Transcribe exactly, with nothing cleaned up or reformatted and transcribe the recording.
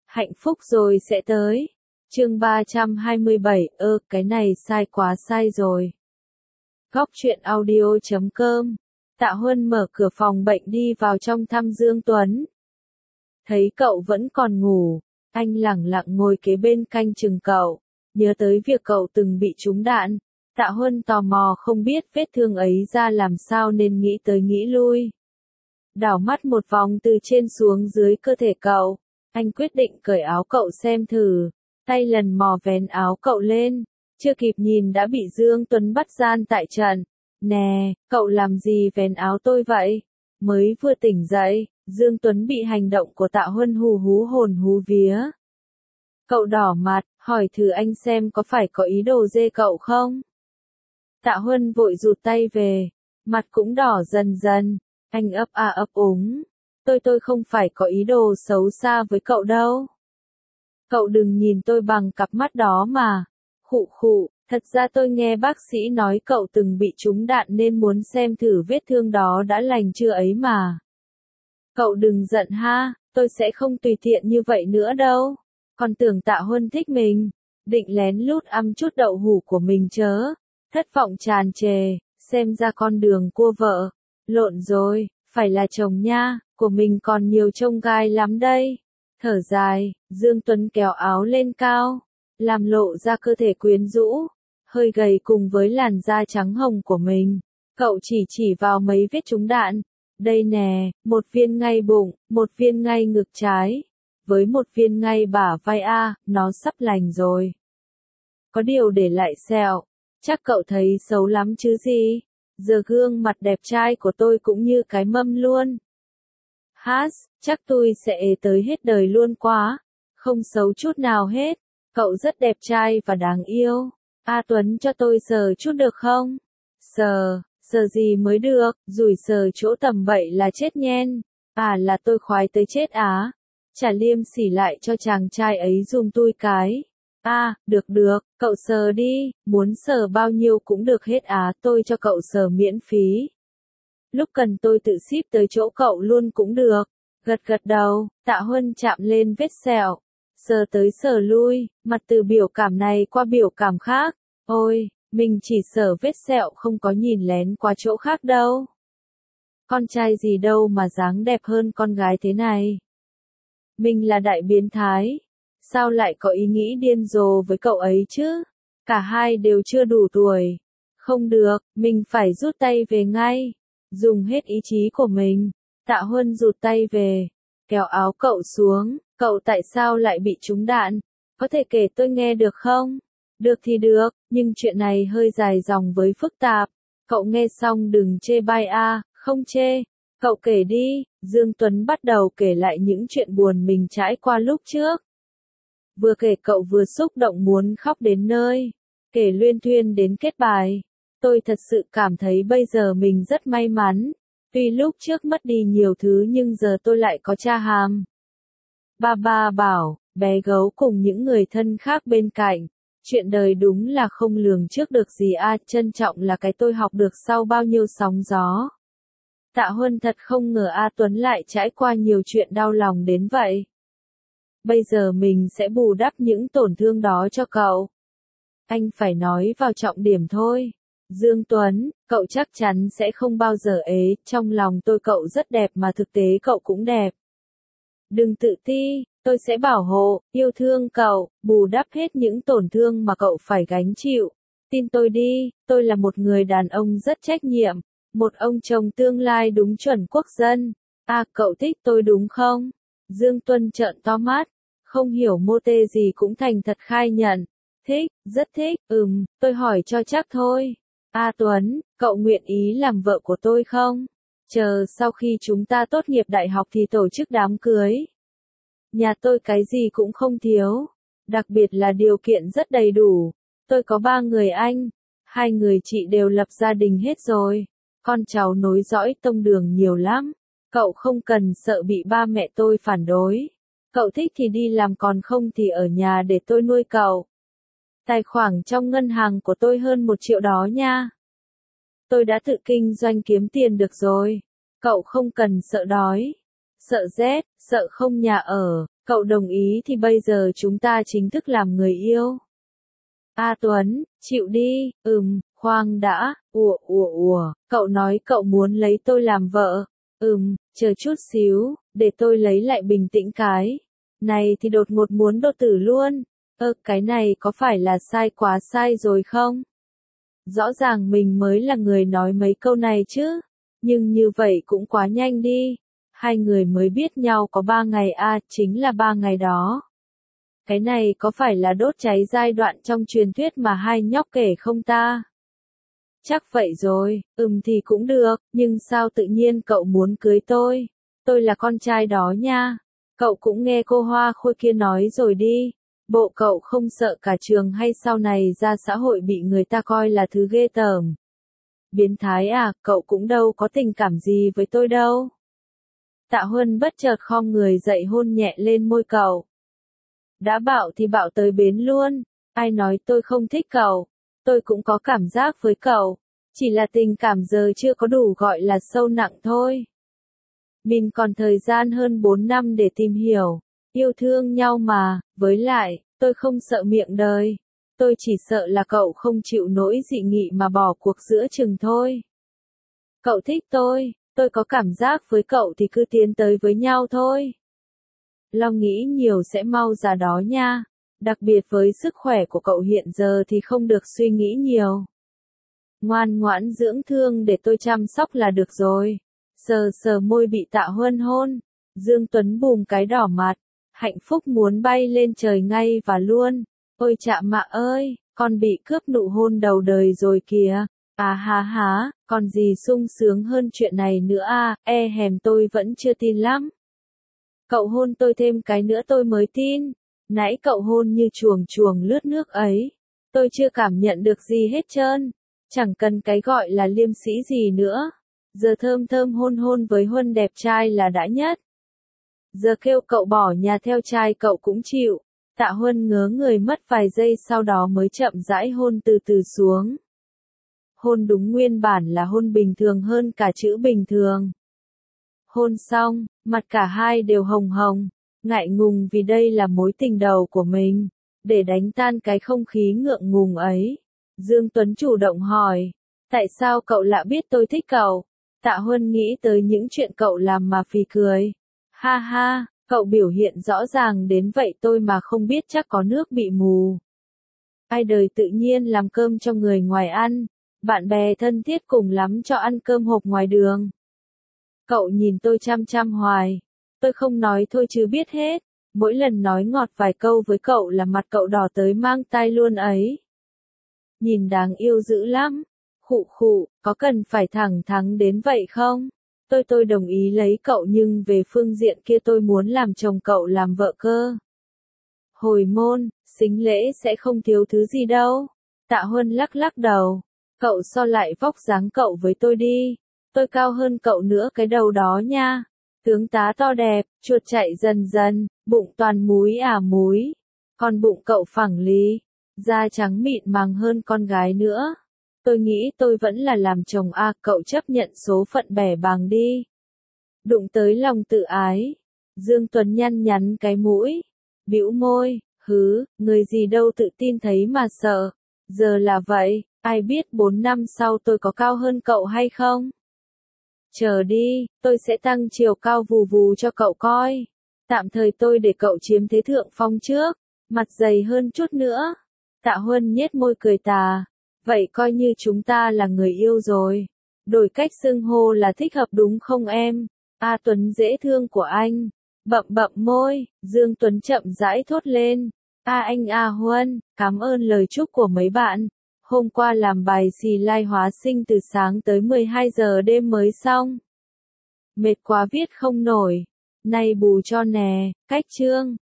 Hạnh phúc rồi sẽ tới. Chương ba trăm hai mươi bảy, ơ, cái này sai quá sai rồi. Góc truyện audio chấm com. Tạ Huân mở cửa phòng bệnh đi vào trong thăm Dương Tuấn. Thấy cậu vẫn còn ngủ, anh lẳng lặng ngồi kế bên canh chừng cậu, nhớ tới việc cậu từng bị trúng đạn. Tạ Huân tò mò không biết vết thương ấy ra làm sao nên nghĩ tới nghĩ lui. Đảo mắt một vòng từ trên xuống dưới cơ thể cậu, anh quyết định cởi áo cậu xem thử, tay lần mò vén áo cậu lên, chưa kịp nhìn đã bị Dương Tuấn bắt gian tại trận. Nè, cậu làm gì vén áo tôi vậy? Mới vừa tỉnh dậy, Dương Tuấn bị hành động của Tạ Huân hù hú hồn hú vía. Cậu đỏ mặt, hỏi thử anh xem có phải có ý đồ dê cậu không? Tạ Huân vội rụt tay về, mặt cũng đỏ dần dần, anh ấp a ấp úng. Tôi tôi không phải có ý đồ xấu xa với cậu đâu. Cậu đừng nhìn tôi bằng cặp mắt đó mà. Khụ khụ, thật ra tôi nghe bác sĩ nói cậu từng bị trúng đạn nên muốn xem thử vết thương đó đã lành chưa ấy mà. Cậu đừng giận ha, tôi sẽ không tùy tiện như vậy nữa đâu. Còn tưởng Tạ Huân thích mình, định lén lút ăn chút đậu hủ của mình chớ. Thất vọng tràn trề, xem ra con đường cua vợ. Lộn rồi, phải là chồng nha, của mình còn nhiều chông gai lắm đây. Thở dài, Dương Tuấn kéo áo lên cao, làm lộ ra cơ thể quyến rũ, hơi gầy cùng với làn da trắng hồng của mình. Cậu chỉ chỉ vào mấy vết trúng đạn. Đây nè, một viên ngay bụng, một viên ngay ngực trái, với một viên ngay bả vai a, nó sắp lành rồi. Có điều để lại sẹo, chắc cậu thấy xấu lắm chứ gì. Giờ gương mặt đẹp trai của tôi cũng như cái mâm luôn. Hát, chắc tôi sẽ ế tới hết đời luôn quá. Không xấu chút nào hết. Cậu rất đẹp trai và đáng yêu. A Tuấn cho tôi sờ chút được không? Sờ, sờ gì mới được, rủi sờ chỗ tầm bậy là chết nhen. À là tôi khoái tới chết á. Chả liêm sỉ lại cho chàng trai ấy giùm tôi cái. À, được được, cậu sờ đi, muốn sờ bao nhiêu cũng được hết á, tôi cho cậu sờ miễn phí. Lúc cần tôi tự ship tới chỗ cậu luôn cũng được. Gật gật đầu, Tạ Huân chạm lên vết sẹo, sờ tới sờ lui, mặt từ biểu cảm này qua biểu cảm khác. Ôi, mình chỉ sờ vết sẹo không có nhìn lén qua chỗ khác đâu. Con trai gì đâu mà dáng đẹp hơn con gái thế này. Mình là đại biến thái. Sao lại có ý nghĩ điên rồ với cậu ấy chứ? Cả hai đều chưa đủ tuổi. Không được, mình phải rút tay về ngay. Dùng hết ý chí của mình. Tạ Huân rụt tay về, kéo áo cậu xuống. Cậu tại sao lại bị trúng đạn? Có thể kể tôi nghe được không? Được thì được, nhưng chuyện này hơi dài dòng với phức tạp. Cậu nghe xong đừng chê bai a, không chê. Cậu kể đi. Dương Tuấn bắt đầu kể lại những chuyện buồn mình trải qua lúc trước. Vừa kể cậu vừa xúc động muốn khóc đến nơi. Kể luyên thuyên đến kết bài. Tôi thật sự cảm thấy bây giờ mình rất may mắn. Tuy lúc trước mất đi nhiều thứ nhưng giờ tôi lại có cha hàm. Ba ba bảo, bé gấu cùng những người thân khác bên cạnh. Chuyện đời đúng là không lường trước được gì a, trân trọng là cái tôi học được sau bao nhiêu sóng gió. Tạ Huân thật không ngờ A Tuấn lại trải qua nhiều chuyện đau lòng đến vậy. Bây giờ mình sẽ bù đắp những tổn thương đó cho cậu. Anh phải nói vào trọng điểm thôi. Dương Tuấn, cậu chắc chắn sẽ không bao giờ ế, trong lòng tôi cậu rất đẹp mà thực tế cậu cũng đẹp. Đừng tự ti, tôi sẽ bảo hộ, yêu thương cậu, bù đắp hết những tổn thương mà cậu phải gánh chịu. Tin tôi đi, tôi là một người đàn ông rất trách nhiệm, một ông chồng tương lai đúng chuẩn quốc dân. À, cậu thích tôi đúng không? Dương Tuấn trợn to mắt, không hiểu mô tê gì cũng thành thật khai nhận. Thích, rất thích, ừm, tôi hỏi cho chắc thôi. A Tuấn, cậu nguyện ý làm vợ của tôi không? Chờ sau khi chúng ta tốt nghiệp đại học thì tổ chức đám cưới. Nhà tôi cái gì cũng không thiếu, đặc biệt là điều kiện rất đầy đủ. Tôi có ba người anh, hai người chị đều lập gia đình hết rồi. Con cháu nối dõi tông đường nhiều lắm. Cậu không cần sợ bị ba mẹ tôi phản đối. Cậu thích thì đi làm còn không thì ở nhà để tôi nuôi cậu. Tài khoản trong ngân hàng của tôi hơn một triệu đó nha. Tôi đã tự kinh doanh kiếm tiền được rồi. Cậu không cần sợ đói, sợ rét, sợ không nhà ở. Cậu đồng ý thì bây giờ chúng ta chính thức làm người yêu. A Tuấn, chịu đi, ừm, khoan đã, ủa ủa ủa, cậu nói cậu muốn lấy tôi làm vợ. Ừm, chờ chút xíu, để tôi lấy lại bình tĩnh cái. Này thì đột ngột muốn đột tử luôn. Ơ, cái này có phải là sai quá sai rồi không? Rõ ràng mình mới là người nói mấy câu này chứ. Nhưng như vậy cũng quá nhanh đi. Hai người mới biết nhau có ba ngày à, chính là ba ngày đó. Cái này có phải là đốt cháy giai đoạn trong truyền thuyết mà hai nhóc kể không ta? Chắc vậy rồi, ừm thì cũng được, nhưng sao tự nhiên cậu muốn cưới tôi? Tôi là con trai đó nha. Cậu cũng nghe cô Hoa Khôi kia nói rồi đi. Bộ cậu không sợ cả trường hay sau này ra xã hội bị người ta coi là thứ ghê tởm. Biến thái à, cậu cũng đâu có tình cảm gì với tôi đâu. Tạ Huân bất chợt khom người dậy hôn nhẹ lên môi cậu. Đã bảo thì bảo tới bến luôn, ai nói tôi không thích cậu, tôi cũng có cảm giác với cậu, chỉ là tình cảm giờ chưa có đủ gọi là sâu nặng thôi. Mình còn thời gian hơn bốn năm để tìm hiểu, yêu thương nhau mà, với lại, tôi không sợ miệng đời, tôi chỉ sợ là cậu không chịu nổi dị nghị mà bỏ cuộc giữa chừng thôi. Cậu thích tôi, tôi có cảm giác với cậu thì cứ tiến tới với nhau thôi. Lo nghĩ nhiều sẽ mau già đó nha. Đặc biệt với sức khỏe của cậu hiện giờ thì không được suy nghĩ nhiều. Ngoan ngoãn dưỡng thương để tôi chăm sóc là được rồi. Sờ sờ môi bị Tạ Huân hôn. Dương Tuấn bùm cái đỏ mặt. Hạnh phúc muốn bay lên trời ngay và luôn. Ôi chạm mạ ơi, con bị cướp nụ hôn đầu đời rồi kìa. À há há, còn gì sung sướng hơn chuyện này nữa à, e hèm tôi vẫn chưa tin lắm. Cậu hôn tôi thêm cái nữa tôi mới tin. Nãy cậu hôn như chuồng chuồng lướt nước ấy. Tôi chưa cảm nhận được gì hết trơn. Chẳng cần cái gọi là liêm sĩ gì nữa. Giờ thơm thơm hôn hôn với Huân đẹp trai là đã nhất. Giờ kêu cậu bỏ nhà theo trai cậu cũng chịu. Tạ Huân ngớ người mất vài giây sau đó mới chậm rãi hôn từ từ xuống. Hôn đúng nguyên bản là hôn bình thường hơn cả chữ bình thường. Hôn xong, mặt cả hai đều hồng hồng, ngại ngùng vì đây là mối tình đầu của mình. Để đánh tan cái không khí ngượng ngùng ấy, Dương Tuấn chủ động hỏi, tại sao cậu lại biết tôi thích cậu? Tạ Huân nghĩ tới những chuyện cậu làm mà phì cười. Ha ha, cậu biểu hiện rõ ràng đến vậy tôi mà không biết chắc có nước bị mù. Ai đời tự nhiên làm cơm cho người ngoài ăn, bạn bè thân thiết cùng lắm cho ăn cơm hộp ngoài đường. Cậu nhìn tôi chăm chăm hoài. Tôi không nói thôi chứ biết hết. Mỗi lần nói ngọt vài câu với cậu là mặt cậu đỏ tới mang tai luôn ấy. Nhìn đáng yêu dữ lắm. Khụ khụ, có cần phải thẳng thắn đến vậy không? Tôi tôi đồng ý lấy cậu nhưng về phương diện kia tôi muốn làm chồng cậu làm vợ cơ. Hồi môn, sính lễ sẽ không thiếu thứ gì đâu. Tạ Huân lắc lắc đầu. Cậu so lại vóc dáng cậu với tôi đi. Tôi cao hơn cậu nữa cái đầu đó nha. Tướng tá to đẹp, chuột chạy dần dần, bụng toàn múi à múi. Còn bụng cậu phẳng lì, da trắng mịn màng hơn con gái nữa. Tôi nghĩ tôi vẫn là làm chồng a, cậu chấp nhận số phận bẻ bàng đi. Đụng tới lòng tự ái. Dương Tuấn nhăn nhắn cái mũi, bĩu môi, hứ, người gì đâu tự tin thấy mà sợ. Giờ là vậy, ai biết bốn năm sau tôi có cao hơn cậu hay không? Chờ đi, tôi sẽ tăng chiều cao vù vù cho cậu coi. Tạm thời tôi để cậu chiếm thế thượng phong trước, mặt dày hơn chút nữa. Tạ Huân nhếch môi cười tà. Vậy coi như chúng ta là người yêu rồi. Đổi cách xưng hô là thích hợp đúng không em? A Tuấn dễ thương của anh. Bậm bậm môi, Dương Tuấn chậm rãi thốt lên. A anh A Huân, cảm ơn lời chúc của mấy bạn. Hôm qua làm bài xì lai hóa sinh từ sáng tới mười hai giờ đêm mới xong. Mệt quá viết không nổi. Nay bù cho nè, cách chương.